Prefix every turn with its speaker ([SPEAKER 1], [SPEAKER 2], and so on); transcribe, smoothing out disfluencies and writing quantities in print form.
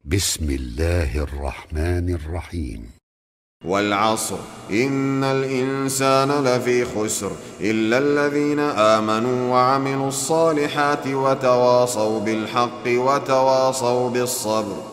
[SPEAKER 1] بسم الله الرحمن الرحيم.
[SPEAKER 2] والعصر إن الإنسان لفي خسر إلا الذين آمنوا وعملوا الصالحات وتواصوا بالحق وتواصوا بالصبر.